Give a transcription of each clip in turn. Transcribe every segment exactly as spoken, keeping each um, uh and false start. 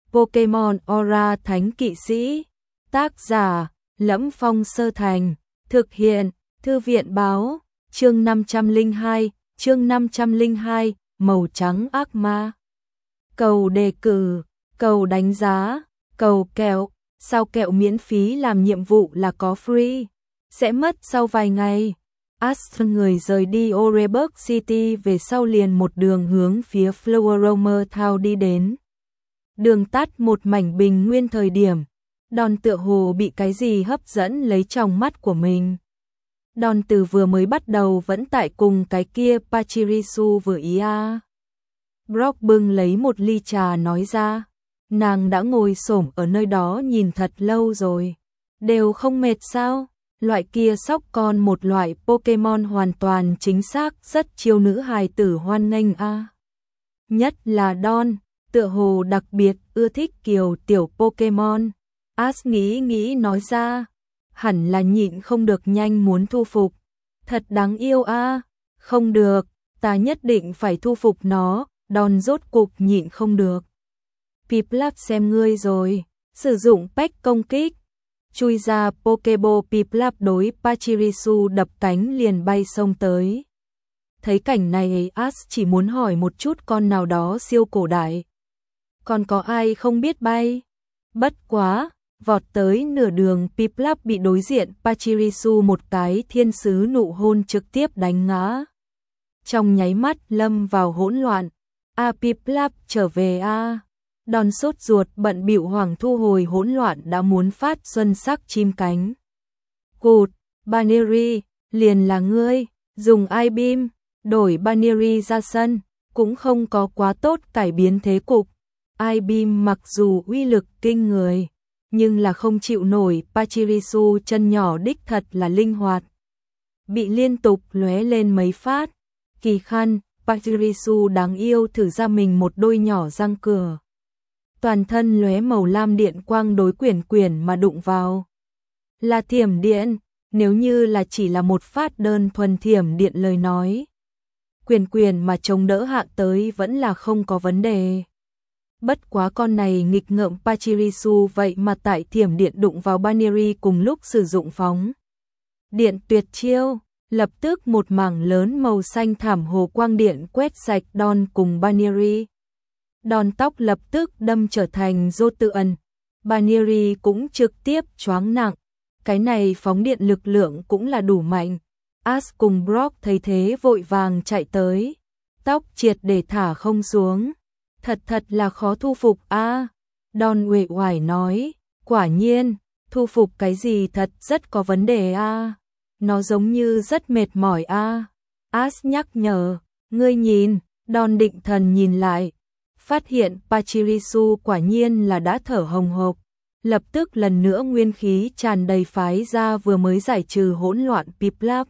Pokemon Aura Thánh Kỵ Sĩ. Tác giả: Lẫm Phong Sơ Thành. Thực hiện: Thư viện báo. Chương năm trăm lẻ hai, chương năm trăm lẻ hai, màu trắng ác ma. Cầu đề cử, cầu đánh giá, cầu kẹo, sao kẹo miễn phí làm nhiệm vụ là có free, sẽ mất sau vài ngày. Ash người rời đi Oreburgh City về sau liền một đường hướng phía Floweromer Town đi đến. Đường tắt một mảnh bình nguyên thời điểm, Don tựa hồ bị cái gì hấp dẫn lấy trong mắt của mình. Don từ vừa mới bắt đầu vẫn tại cùng cái kia Pachirisu vừa ý à. Brock bưng lấy một ly trà nói ra, nàng đã ngồi xổm ở nơi đó nhìn thật lâu rồi, đều không mệt sao? Loại kia sóc con một loại Pokemon hoàn toàn chính xác rất chiêu nữ hài tử hoan nghênh a. À. Nhất là Don, tựa hồ đặc biệt ưa thích kiểu tiểu Pokemon. Ash nghĩ nghĩ nói ra, hẳn là nhịn không được nhanh muốn thu phục. Thật đáng yêu a, à. Không được, ta nhất định phải thu phục nó. Don rốt cục nhịn không được. Piplup xem ngươi rồi, sử dụng peck công kích. Chui ra Pokeball, Piplup đối Pachirisu đập cánh liền bay sông tới. Thấy cảnh này Ash chỉ muốn hỏi một chút con nào đó siêu cổ đại. Còn có ai không biết bay? Bất quá, vọt tới nửa đường Piplup bị đối diện Pachirisu một cái thiên sứ nụ hôn trực tiếp đánh ngã. Trong nháy mắt lâm vào hỗn loạn. A Piplup trở về a. À. Don sốt ruột bận bịu hoảng thu hồi hỗn loạn đã muốn phát xuân sắc chim cánh. Cụt, Baneri, liền là ngươi, dùng I-Beam, đổi Baneri ra sân, cũng không có quá tốt cải biến thế cục. I-Beam mặc dù uy lực kinh người, nhưng là không chịu nổi Pachirisu chân nhỏ đích thật là linh hoạt. Bị liên tục lóe lên mấy phát, kỳ khăn, Pachirisu đáng yêu thử ra mình một đôi nhỏ răng cửa. Toàn thân lóe màu lam điện quang đối quyển quyển mà đụng vào. Là thiểm điện, nếu như là chỉ là một phát đơn thuần thiểm điện lời nói. Quyển quyển mà chống đỡ hạ tới vẫn là không có vấn đề. Bất quá con này nghịch ngợm Pachirisu vậy mà tại thiểm điện đụng vào Baneri cùng lúc sử dụng phóng. Điện tuyệt chiêu. Lập tức một mảng lớn màu xanh thảm hồ quang điện quét sạch Don cùng Baneri. Don tóc lập tức đâm trở thành rô tự ẩn. Baneri cũng trực tiếp choáng nặng. Cái này phóng điện lực lượng cũng là đủ mạnh. Ash cùng Brock thấy thế vội vàng chạy tới. Tóc triệt để thả không xuống. Thật thật là khó thu phục a. À. Don uể oải nói, quả nhiên, thu phục cái gì thật rất có vấn đề a. À. Nó giống như rất mệt mỏi a. À. Ash nhắc nhở, ngươi nhìn, Don định thần nhìn lại, phát hiện Pachirisu quả nhiên là đã thở hồng hộc, lập tức lần nữa nguyên khí tràn đầy phái ra vừa mới giải trừ hỗn loạn Piplup.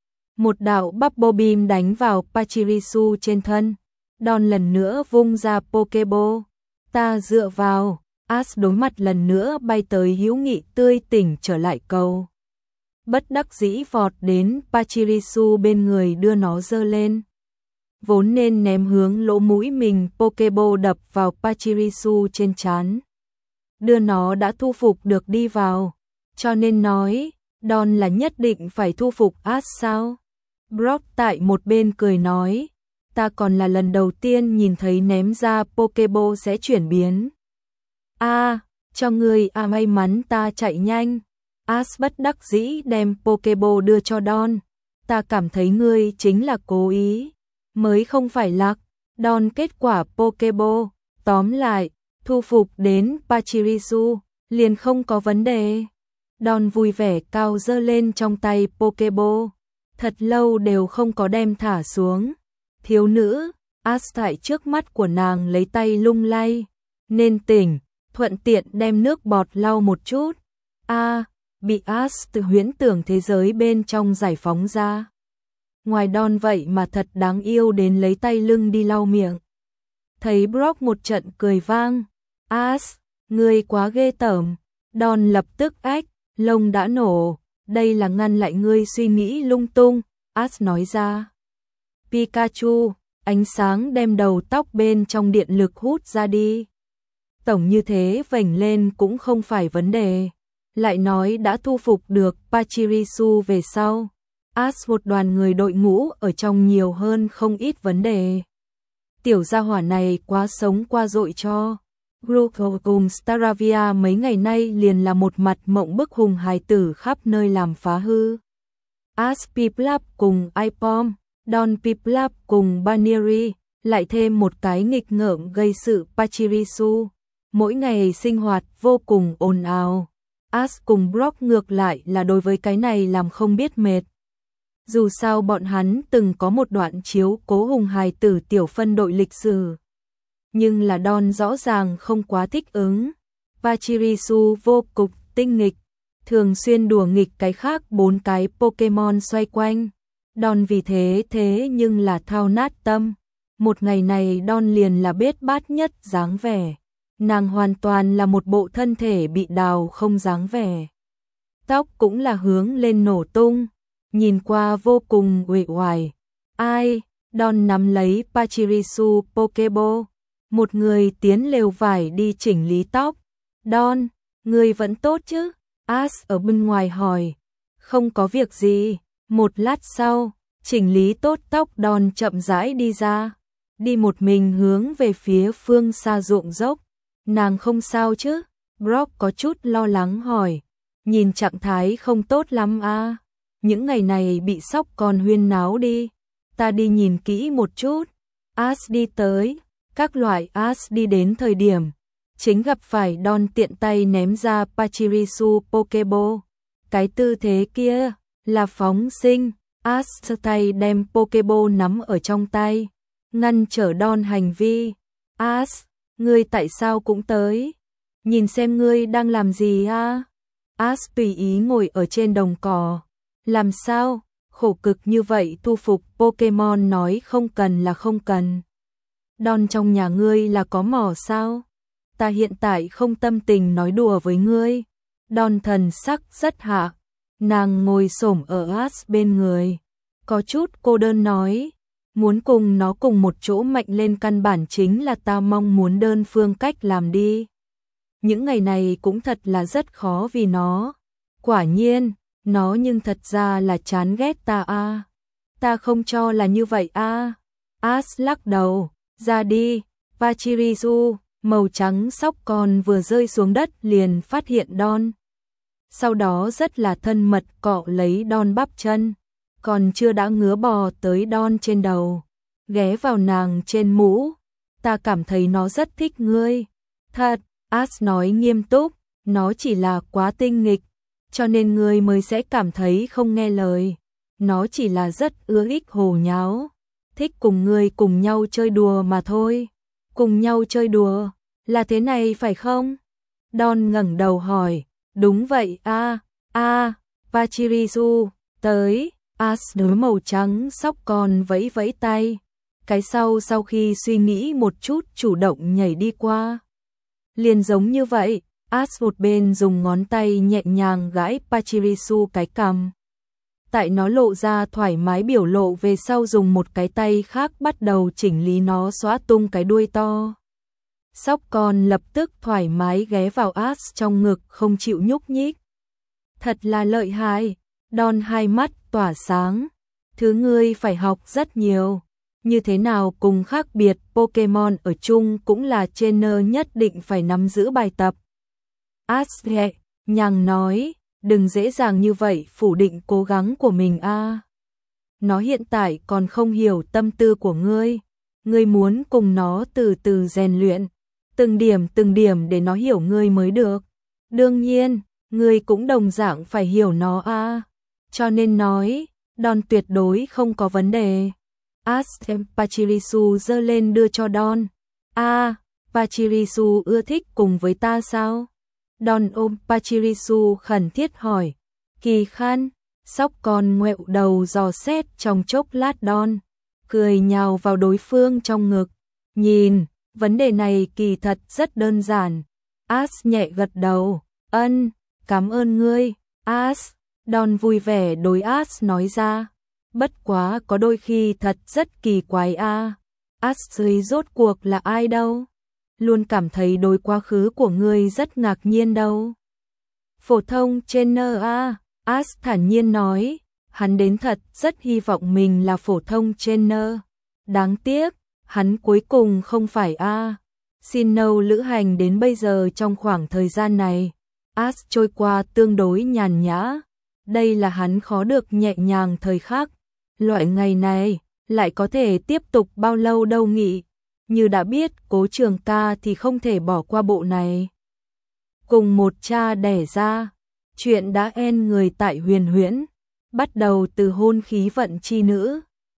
Một đạo Bubble Beam đánh vào Pachirisu trên thân, Don lần nữa vung ra Pokeball, ta dựa vào, Ash đối mặt lần nữa bay tới hữu nghị tươi tỉnh trở lại cầu. Bất đắc dĩ vọt đến Pachirisu bên người đưa nó giơ lên. Vốn nên ném hướng lỗ mũi mình Pokeball đập vào Pachirisu trên trán. Đưa nó đã thu phục được đi vào. Cho nên nói, Don là nhất định phải thu phục Ash sao? Brock tại một bên cười nói, ta còn là lần đầu tiên nhìn thấy ném ra Pokeball sẽ chuyển biến. A, à, cho ngươi à may mắn ta chạy nhanh. Ash bất đắc dĩ đem Pokeball đưa cho Don. Ta cảm thấy ngươi chính là cố ý, mới không phải lạc. Don kết quả Pokeball, tóm lại, thu phục đến Pachirisu, liền không có vấn đề. Don vui vẻ cao giơ lên trong tay Pokeball, thật lâu đều không có đem thả xuống. Thiếu nữ, Ash tại trước mắt của nàng lấy tay lung lay, nên tỉnh, thuận tiện đem nước bọt lau một chút. A, à, bị Ash từ huyễn tưởng thế giới bên trong giải phóng ra. Ngoài Don vậy mà thật đáng yêu đến lấy tay lưng đi lau miệng. Thấy Brock một trận cười vang, Ash, ngươi quá ghê tởm. Don lập tức ách, lông đã nổ, đây là ngăn lại ngươi suy nghĩ lung tung, Ash nói ra. Pikachu, ánh sáng đem đầu tóc bên trong điện lực hút ra đi. tổng như thế vểnh lên cũng không phải vấn đề. Lại nói đã thu phục được Pachirisu về sau, Ash một đoàn người đội ngũ ở trong nhiều hơn không ít vấn đề. Tiểu gia hỏa này quá sống qua dội cho. Groove cùng Staravia mấy ngày nay liền là một mặt mộng bức hùng hài tử khắp nơi làm phá hư. Ash Piplap cùng Ipom, Don Piplap cùng Baniri, lại thêm một cái nghịch ngợm gây sự Pachirisu. Mỗi ngày sinh hoạt vô cùng ồn ào. Ash cùng Brock ngược lại là đối với cái này làm không biết mệt. Dù sao bọn hắn từng có một đoạn chiếu cố hùng hài tử tiểu phân đội lịch sử. Nhưng là Don rõ ràng không quá thích ứng. Pachirisu vô cùng tinh nghịch, thường xuyên đùa nghịch cái khác bốn cái Pokemon xoay quanh. Don vì thế thế nhưng là thao nát tâm. Một ngày này Don liền là bết bát nhất dáng vẻ. Nàng hoàn toàn là một bộ thân thể bị đào không dáng vẻ. Tóc cũng là hướng lên nổ tung, nhìn qua vô cùng uể oải. Ai? Don nắm lấy Pachirisu Pokeball. Một người tiến lều vải đi chỉnh lý tóc. Don, người vẫn tốt chứ? Ash ở bên ngoài hỏi. Không có việc gì. Một lát sau, chỉnh lý tốt tóc Don chậm rãi đi ra. Đi một mình hướng về phía phương xa ruộng dốc. Nàng không sao chứ? Brock có chút lo lắng hỏi. Nhìn trạng thái không tốt lắm à? Những ngày này bị sóc con huyên náo đi. Ta đi nhìn kỹ một chút. Ash đi tới. Các loại Ash đi đến thời điểm. Chính gặp phải Don tiện tay ném ra Pachirisu Pokeball. Cái tư thế kia là phóng sinh. Ash tay đem Pokeball nắm ở trong tay. Ngăn trở Don hành vi. Ash, ngươi tại sao cũng tới? Nhìn xem ngươi đang làm gì à? Ash tùy ý ngồi ở trên đồng cỏ. Làm sao? Khổ cực như vậy thu phục Pokemon nói không cần là không cần. Don trong nhà ngươi là có mỏ sao? Ta hiện tại không tâm tình nói đùa với ngươi. Don thần sắc rất hạ. Nàng ngồi xổm ở Ash bên người. Có chút cô đơn nói. Muốn cùng nó cùng một chỗ mạnh lên căn bản chính là ta mong muốn đơn phương cách làm đi. Những ngày này cũng thật là rất khó vì nó. Quả nhiên, nó nhưng thật ra là chán ghét ta a. À. Ta không cho là như vậy a. À. Ash lắc đầu, ra đi. Pachirisu, màu trắng sóc con vừa rơi xuống đất liền phát hiện Don. Sau đó rất là thân mật cọ lấy Don bắp chân. Còn chưa đã ngứa bò tới Don trên đầu, ghé vào nàng trên mũ. Ta cảm thấy nó rất thích ngươi. Thật, Ash nói nghiêm túc, nó chỉ là quá tinh nghịch, cho nên ngươi mới sẽ cảm thấy không nghe lời. Nó chỉ là rất ưa thích hồ nháo, thích cùng ngươi cùng nhau chơi đùa mà thôi. Cùng nhau chơi đùa, là thế này phải không? Don ngẩng đầu hỏi, đúng vậy a, a, Pachirisu, tới. Ash đối màu trắng sóc con vẫy vẫy tay. Cái sau sau khi suy nghĩ một chút chủ động nhảy đi qua. Liền giống như vậy, Ash một bên dùng ngón tay nhẹ nhàng gãi Pachirisu cái cằm. Tại nó lộ ra thoải mái biểu lộ về sau dùng một cái tay khác bắt đầu chỉnh lý nó xóa tung cái đuôi to. Sóc con lập tức thoải mái ghé vào Ash trong ngực không chịu nhúc nhích. Thật là lợi hại. Don hai mắt tỏa sáng. Thứ ngươi phải học rất nhiều. Như thế nào cùng khác biệt Pokemon ở chung cũng là trainer nhất định phải nắm giữ bài tập. Ash nhẹ nhàng nói, đừng dễ dàng như vậy phủ định cố gắng của mình a. À. Nó hiện tại còn không hiểu tâm tư của ngươi. Ngươi muốn cùng nó từ từ rèn luyện. Từng điểm từng điểm để nó hiểu ngươi mới được. Đương nhiên, ngươi cũng đồng dạng phải hiểu nó a. À. Cho nên nói, Don tuyệt đối không có vấn đề. Ash đem Pachirisu giơ lên đưa cho Don. A, à, Pachirisu ưa thích cùng với ta sao? Don ôm Pachirisu khẩn thiết hỏi. Kỳ Khan, sóc con ngoẹo đầu dò xét trong chốc lát Don, cười nhào vào đối phương trong ngực. Nhìn, vấn đề này kỳ thật rất đơn giản. Ash nhẹ gật đầu. Ân, cảm ơn ngươi, Ash. Don vui vẻ đối Ash nói ra. Bất quá có đôi khi thật rất kỳ quái a. À. Ash rốt cuộc là ai đâu? luôn cảm thấy đối quá khứ của ngươi rất ngạc nhiên đâu. Phổ thông trainer a, Ash thản nhiên nói, hắn đến thật rất hy vọng mình là phổ thông trainer. Đáng tiếc, hắn cuối cùng không phải a. Sinnoh lữ hành đến bây giờ trong khoảng thời gian này, Ash trôi qua tương đối nhàn nhã. Đây là hắn khó được nhẹ nhàng thời khắc. Loại ngày này, lại có thể tiếp tục bao lâu đâu nhỉ? Như đã biết Cố Trường Ca thì không thể bỏ qua bộ này. Cùng một cha đẻ ra, chuyện đã en người tại Huyền Huyễn, bắt đầu từ hôn khí vận chi nữ.